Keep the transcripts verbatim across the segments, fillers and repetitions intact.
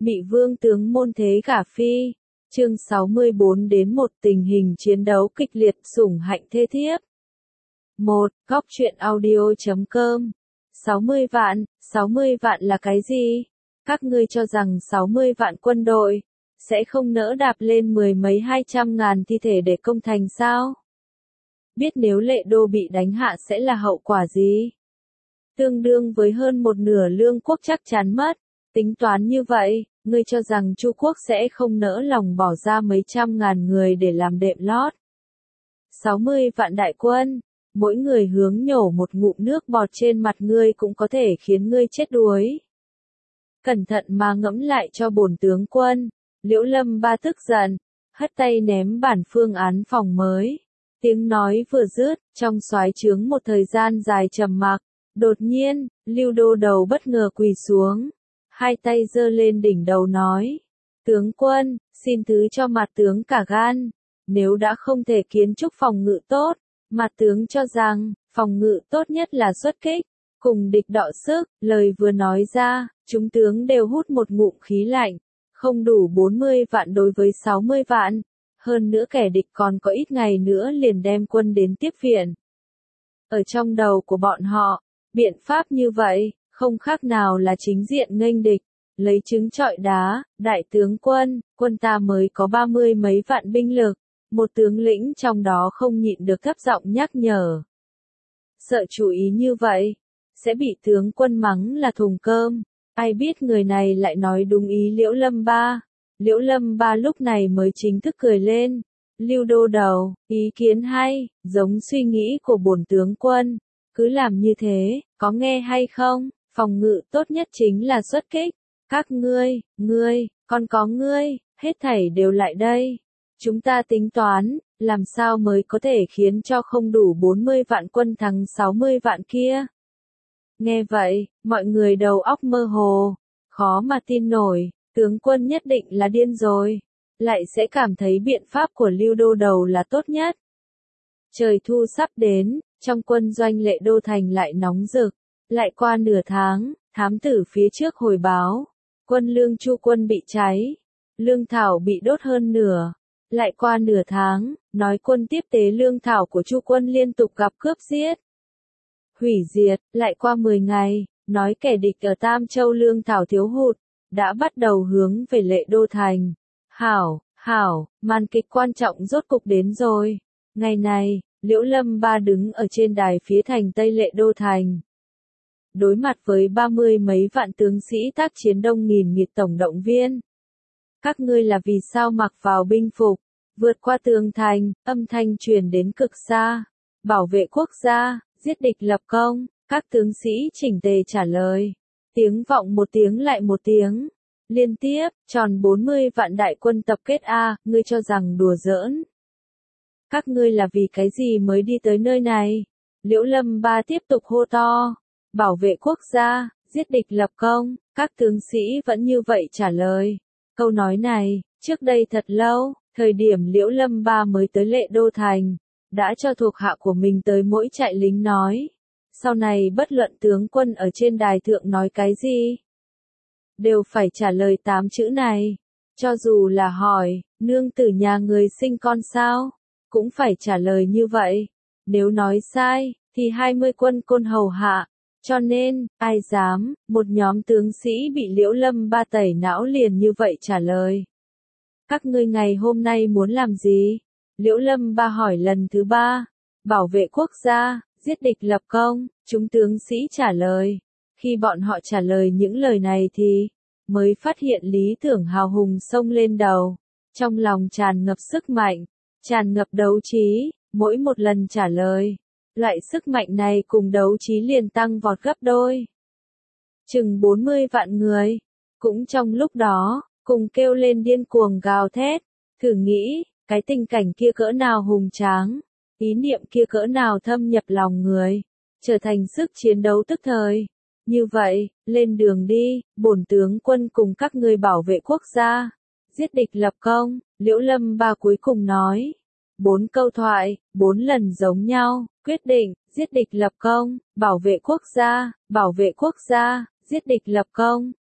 Mị vương tướng môn thế khả phi. Chương sáu mươi bốn đến một tình hình chiến đấu kịch liệt sủng hạnh thê thiếp. một. Góc truyện audio chấm com. sáu mươi vạn, sáu mươi vạn là cái gì? Các ngươi cho rằng sáu mươi vạn quân đội sẽ không nỡ đạp lên mười mấy hai trăm ngàn thi thể để công thành sao? Biết nếu Lệ Đô bị đánh hạ sẽ là hậu quả gì? Tương đương với hơn một nửa lương quốc chắc chắn mất. Tính toán như vậy, ngươi cho rằng Chu quốc sẽ không nỡ lòng bỏ ra mấy trăm ngàn người để làm đệm lót. sáu mươi vạn đại quân, mỗi người hướng nhổ một ngụm nước bọt trên mặt ngươi cũng có thể khiến ngươi chết đuối. Cẩn thận mà ngẫm lại cho bổn tướng quân. Liễu Lâm Ba tức giận, hất tay ném bản phương án phòng mới. Tiếng nói vừa dứt, trong soái trướng một thời gian dài trầm mặc. Đột nhiên, Lưu Đô Đầu bất ngờ quỳ xuống, hai tay giơ lên đỉnh đầu nói: "Tướng quân, xin thứ cho mặt tướng cả gan. Nếu đã không thể kiến trúc phòng ngự tốt, mặt tướng cho rằng phòng ngự tốt nhất là xuất kích, cùng địch đọ sức." Lời vừa nói ra, chúng tướng đều hút một ngụm khí lạnh. Không đủ bốn mươi vạn đối với sáu mươi vạn, hơn nữa kẻ địch còn có ít ngày nữa liền đem quân đến tiếp viện. Ở trong đầu của bọn họ, biện pháp như vậy không khác nào là chính diện nghênh địch, lấy trứng trọi đá. "Đại tướng quân, quân ta mới có ba mươi mấy vạn binh lực." Một tướng lĩnh trong đó không nhịn được thấp giọng nhắc nhở. Sợ chú ý như vậy sẽ bị tướng quân mắng là thùng cơm. Ai biết người này lại nói đúng ý Liễu Lâm Ba. Liễu Lâm Ba lúc này mới chính thức cười lên. "Lưu Đô Đầu, ý kiến hay, giống suy nghĩ của bổn tướng quân. Cứ làm như thế, có nghe hay không? Phòng ngự tốt nhất chính là xuất kích. Các ngươi, ngươi, còn có ngươi, hết thảy đều lại đây. Chúng ta tính toán, làm sao mới có thể khiến cho không đủ bốn mươi vạn quân thắng sáu mươi vạn kia." Nghe vậy, mọi người đầu óc mơ hồ, khó mà tin nổi, tướng quân nhất định là điên rồi, lại sẽ cảm thấy biện pháp của Lưu Đô Đầu là tốt nhất. Trời thu sắp đến, trong quân doanh Lệ Đô thành lại nóng rực, lại qua nửa tháng, thám tử phía trước hồi báo, quân lương Chu quân bị cháy, lương thảo bị đốt hơn nửa. Lại qua nửa tháng, nói quân tiếp tế lương thảo của Chu quân liên tục gặp cướp giết, hủy diệt. Lại qua mười ngày, nói kẻ địch ở Tam Châu lương thảo thiếu hụt, đã bắt đầu hướng về Lệ Đô thành. Hảo, hảo, màn kịch quan trọng rốt cục đến rồi. Ngày này, Liễu Lâm Ba đứng ở trên đài phía thành Tây Lệ Đô thành. Đối mặt với ba mươi mấy vạn tướng sĩ tác chiến đông nghìn nghịt tổng động viên. "Các ngươi là vì sao mặc vào binh phục, vượt qua tường thành?" Âm thanh truyền đến cực xa. "Bảo vệ quốc gia, giết địch lập công." Các tướng sĩ chỉnh tề trả lời. Tiếng vọng một tiếng lại một tiếng. Liên tiếp, tròn bốn mươi vạn đại quân tập kết a, ngươi cho rằng đùa giỡn. "Các ngươi là vì cái gì mới đi tới nơi này?" Liễu Lâm Ba tiếp tục hô to. "Bảo vệ quốc gia, giết địch lập công." Các tướng sĩ vẫn như vậy trả lời. Câu nói này, trước đây thật lâu, thời điểm Liễu Lâm Ba mới tới Lệ Đô thành, đã cho thuộc hạ của mình tới mỗi trại lính nói. Sau này bất luận tướng quân ở trên đài thượng nói cái gì, đều phải trả lời tám chữ này. Cho dù là hỏi, nương tử nhà người sinh con sao, cũng phải trả lời như vậy. Nếu nói sai, thì hai mươi quân côn hầu hạ. Cho nên, ai dám, một nhóm tướng sĩ bị Liễu Lâm Ba tẩy não liền như vậy trả lời. "Các ngươi ngày hôm nay muốn làm gì?" Liễu Lâm Ba hỏi lần thứ ba. "Bảo vệ quốc gia, giết địch lập công." Chúng tướng sĩ trả lời. Khi bọn họ trả lời những lời này thì mới phát hiện lý tưởng hào hùng xông lên đầu. Trong lòng tràn ngập sức mạnh, tràn ngập đấu trí, mỗi một lần trả lời. Loại sức mạnh này cùng đấu trí liền tăng vọt gấp đôi. Chừng bốn mươi vạn người, cũng trong lúc đó, cùng kêu lên điên cuồng gào thét. Thử nghĩ, cái tình cảnh kia cỡ nào hùng tráng, ý niệm kia cỡ nào thâm nhập lòng người, trở thành sức chiến đấu tức thời. Như vậy, lên đường đi, bổn tướng quân cùng các ngươi bảo vệ quốc gia, giết địch lập công. Liễu Lâm Ba cuối cùng nói. Bốn câu thoại, bốn lần giống nhau, quyết định, giết địch lập công, bảo vệ quốc gia, bảo vệ quốc gia, giết địch lập công.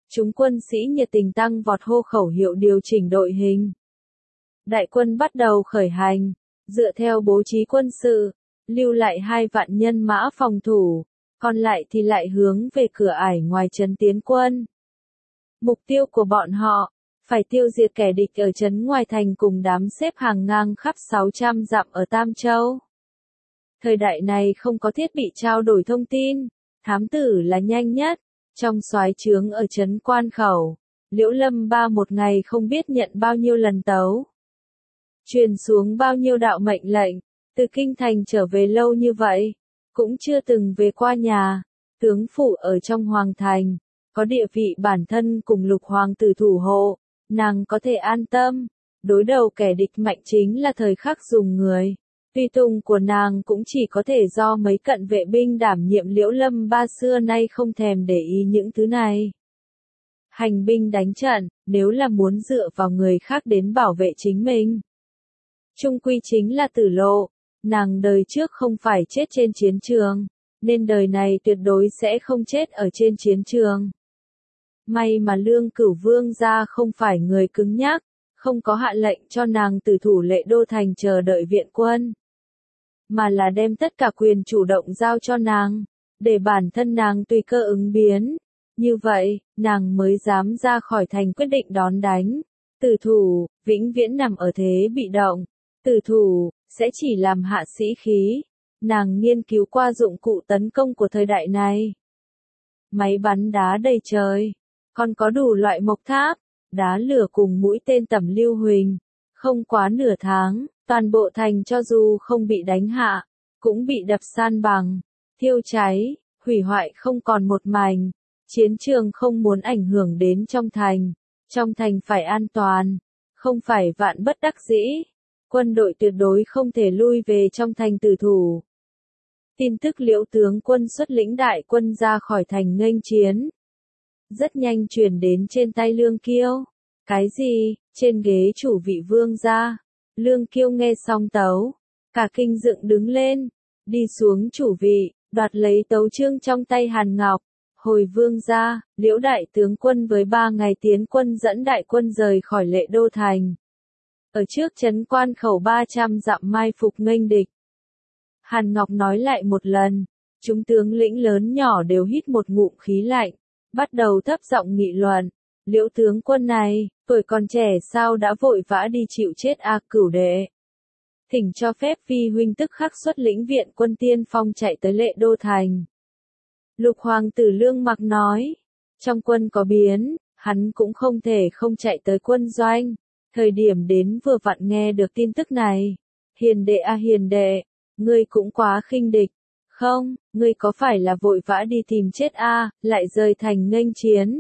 Chúng quân sĩ nhiệt tình tăng vọt hô khẩu hiệu điều chỉnh đội hình. Đại quân bắt đầu khởi hành, dựa theo bố trí quân sự, lưu lại hai vạn nhân mã phòng thủ, còn lại thì lại hướng về cửa ải ngoài trấn tiến quân. Mục tiêu của bọn họ, phải tiêu diệt kẻ địch ở trấn ngoài thành cùng đám xếp hàng ngang khắp sáu trăm dặm ở Tam Châu. Thời đại này không có thiết bị trao đổi thông tin, thám tử là nhanh nhất. Trong soái trướng ở trấn Quan Khẩu, Liễu Lâm Ba một ngày không biết nhận bao nhiêu lần tấu. Truyền xuống bao nhiêu đạo mệnh lệnh, từ kinh thành trở về lâu như vậy, cũng chưa từng về qua nhà, tướng phủ ở trong hoàng thành, có địa vị bản thân cùng lục hoàng tử thủ hộ, nàng có thể an tâm, đối đầu kẻ địch mạnh chính là thời khắc dùng người. Tùy tùng của nàng cũng chỉ có thể do mấy cận vệ binh đảm nhiệm. Liễu Lâm Ba xưa nay không thèm để ý những thứ này. Hành binh đánh trận, nếu là muốn dựa vào người khác đến bảo vệ chính mình, chung quy chính là tử lộ. Nàng đời trước không phải chết trên chiến trường, nên đời này tuyệt đối sẽ không chết ở trên chiến trường. May mà Lương Cửu Vương gia không phải người cứng nhắc, không có hạ lệnh cho nàng tử thủ Lệ Đô thành chờ đợi viện quân, mà là đem tất cả quyền chủ động giao cho nàng, để bản thân nàng tùy cơ ứng biến. Như vậy, nàng mới dám ra khỏi thành quyết định đón đánh. Tử thủ, vĩnh viễn nằm ở thế bị động. Tử thủ, sẽ chỉ làm hạ sĩ khí. Nàng nghiên cứu qua dụng cụ tấn công của thời đại này. Máy bắn đá đầy trời, còn có đủ loại mộc tháp, đá lửa cùng mũi tên tầm lưu huỳnh. Không quá nửa tháng, toàn bộ thành cho dù không bị đánh hạ, cũng bị đập san bằng, thiêu cháy, hủy hoại không còn một mảnh. Chiến trường không muốn ảnh hưởng đến trong thành, trong thành phải an toàn, không phải vạn bất đắc dĩ. Quân đội tuyệt đối không thể lui về trong thành tử thủ. Tin tức Liễu tướng quân xuất lĩnh đại quân ra khỏi thành nghênh chiến, rất nhanh truyền đến trên tay Lương Kiêu. Cái gì? Trên ghế chủ vị vương gia. Lương Kiêu nghe xong tấu, cả kinh dựng đứng lên, đi xuống chủ vị, đoạt lấy tấu chương trong tay Hàn Ngọc. Hồi vương gia, Liễu đại tướng quân với ba ngày tiến quân dẫn đại quân rời khỏi Lệ Đô thành. Ở trước trấn Quan Khẩu ba trăm dặm mai phục nghênh địch. Hàn Ngọc nói lại một lần, chúng tướng lĩnh lớn nhỏ đều hít một ngụm khí lạnh, bắt đầu thấp giọng nghị luận. Liễu tướng quân này, tuổi còn trẻ sao đã vội vã đi chịu chết a à, Cửu đệ. Thỉnh cho phép vi huynh tức khắc xuất lĩnh viện quân tiên phong chạy tới Lệ Đô thành. Lục hoàng tử Lương Mặc nói, trong quân có biến, hắn cũng không thể không chạy tới quân doanh. Thời điểm đến vừa vặn nghe được tin tức này. Hiền đệ a à, hiền đệ, ngươi cũng quá khinh địch. Không, ngươi có phải là vội vã đi tìm chết a à, lại rời thành nghênh chiến.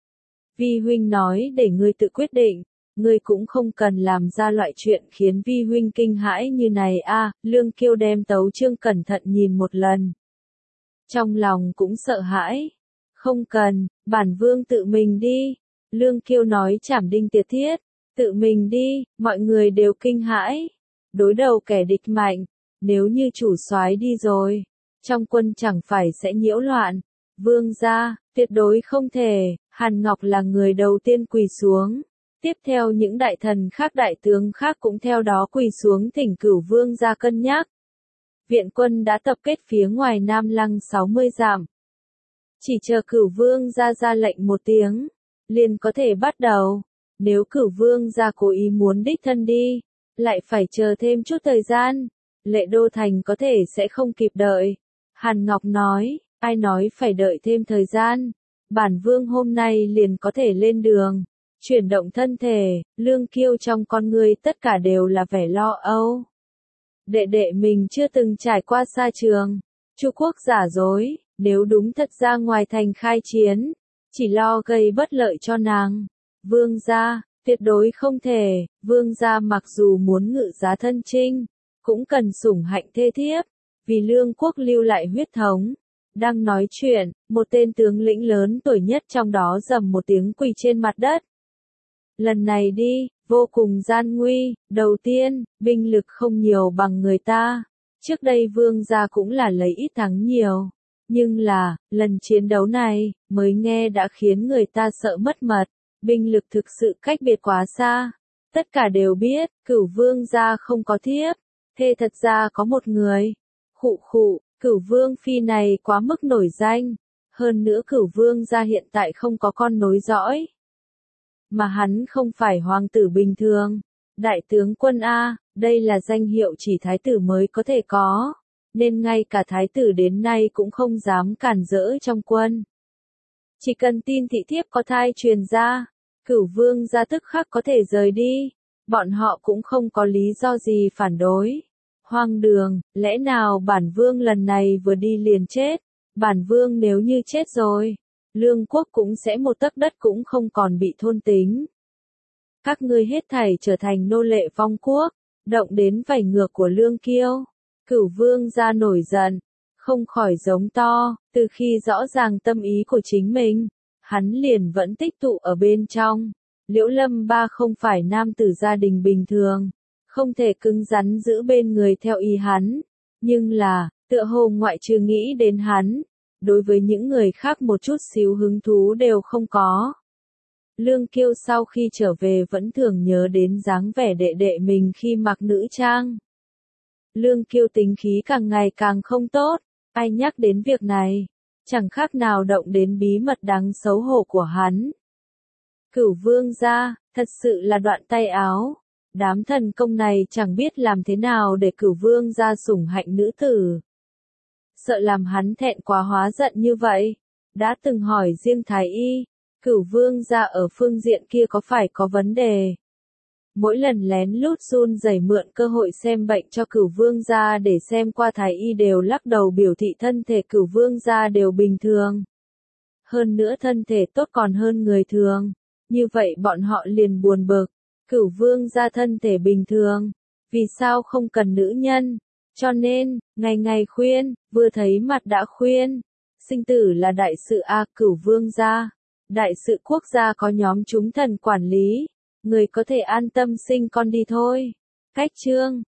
Vi huynh nói để ngươi tự quyết định, ngươi cũng không cần làm ra loại chuyện khiến vi huynh kinh hãi như này a à, Lương Kiêu đem tấu chương cẩn thận nhìn một lần. Trong lòng cũng sợ hãi. Không cần, bản vương tự mình đi. Lương Kiêu nói chảm đinh tiệt thiết. Tự mình đi, mọi người đều kinh hãi. Đối đầu kẻ địch mạnh, nếu như chủ soái đi rồi, trong quân chẳng phải sẽ nhiễu loạn. Vương gia, tuyệt đối không thể. Hàn Ngọc là người đầu tiên quỳ xuống. Tiếp theo những đại thần khác đại tướng khác cũng theo đó quỳ xuống thỉnh Cửu vương gia cân nhắc. Viện quân đã tập kết phía ngoài Nam Lăng sáu mươi dặm. Chỉ chờ Cửu vương gia ra lệnh một tiếng, liền có thể bắt đầu. Nếu Cửu vương gia cố ý muốn đích thân đi, lại phải chờ thêm chút thời gian. Lệ Đô thành có thể sẽ không kịp đợi. Hàn Ngọc nói, ai nói phải đợi thêm thời gian. Bản vương hôm nay liền có thể lên đường. Chuyển động thân thể, Lương Kiêu trong con người tất cả đều là vẻ lo âu. Đệ đệ mình chưa từng trải qua xa trường. Chu quốc giả dối, nếu đúng thật ra ngoài thành khai chiến, chỉ lo gây bất lợi cho nàng. Vương gia, tuyệt đối không thể. Vương gia mặc dù muốn ngự giá thân chinh, cũng cần sủng hạnh thê thiếp, vì lương quốc lưu lại huyết thống. Đang nói chuyện, một tên tướng lĩnh lớn tuổi nhất trong đó rầm một tiếng quỳ trên mặt đất. Lần này đi, vô cùng gian nguy. Đầu tiên, binh lực không nhiều bằng người ta. Trước đây vương gia cũng là lấy ít thắng nhiều. Nhưng là, lần chiến đấu này, mới nghe đã khiến người ta sợ mất mật, binh lực thực sự cách biệt quá xa. Tất cả đều biết, Cửu Vương gia không có thiếp, thê thật ra có một người. Khụ khụ, Cửu Vương phi này quá mức nổi danh, hơn nữa Cửu Vương gia hiện tại không có con nối dõi. Mà hắn không phải hoàng tử bình thường, đại tướng quân A, đây là danh hiệu chỉ thái tử mới có thể có, nên ngay cả thái tử đến nay cũng không dám cản rỡ trong quân. Chỉ cần tin thị thiếp có thai truyền ra, Cửu Vương gia tức khắc có thể rời đi, bọn họ cũng không có lý do gì phản đối. Hoang đường, lẽ nào bản vương lần này vừa đi liền chết, bản vương nếu như chết rồi, Lương quốc cũng sẽ một tấc đất cũng không còn bị thôn tính. Các ngươi hết thảy trở thành nô lệ vong quốc, động đến vảy ngược của Lương Kiêu. Cửu Vương gia nổi giận, không khỏi giống to, từ khi rõ ràng tâm ý của chính mình, hắn liền vẫn tích tụ ở bên trong. Liễu Lâm Ba không phải nam tử gia đình bình thường, không thể cứng rắn giữ bên người theo ý hắn, nhưng là, tựa hồ ngoại trừ nghĩ đến hắn, đối với những người khác một chút xíu hứng thú đều không có. Lương Kiêu sau khi trở về vẫn thường nhớ đến dáng vẻ đệ đệ mình khi mặc nữ trang. Lương Kiêu tính khí càng ngày càng không tốt, ai nhắc đến việc này, chẳng khác nào động đến bí mật đáng xấu hổ của hắn. Cửu Vương gia, thật sự là đoạn tay áo. Đám thần công này chẳng biết làm thế nào để Cửu Vương gia sủng hạnh nữ tử. Sợ làm hắn thẹn quá hóa giận như vậy. Đã từng hỏi riêng Thái Y, Cửu Vương gia ở phương diện kia có phải có vấn đề. Mỗi lần lén lút run rẩy mượn cơ hội xem bệnh cho Cửu Vương gia để xem qua Thái Y đều lắc đầu biểu thị thân thể Cửu Vương gia đều bình thường. Hơn nữa thân thể tốt còn hơn người thường. Như vậy bọn họ liền buồn bực. Cửu Vương gia thân thể bình thường, vì sao không cần nữ nhân, cho nên, ngày ngày khuyên, vừa thấy mặt đã khuyên, sinh tử là đại sự A. Cửu Vương gia, đại sự quốc gia có nhóm chúng thần quản lý, người có thể an tâm sinh con đi thôi. Cách chương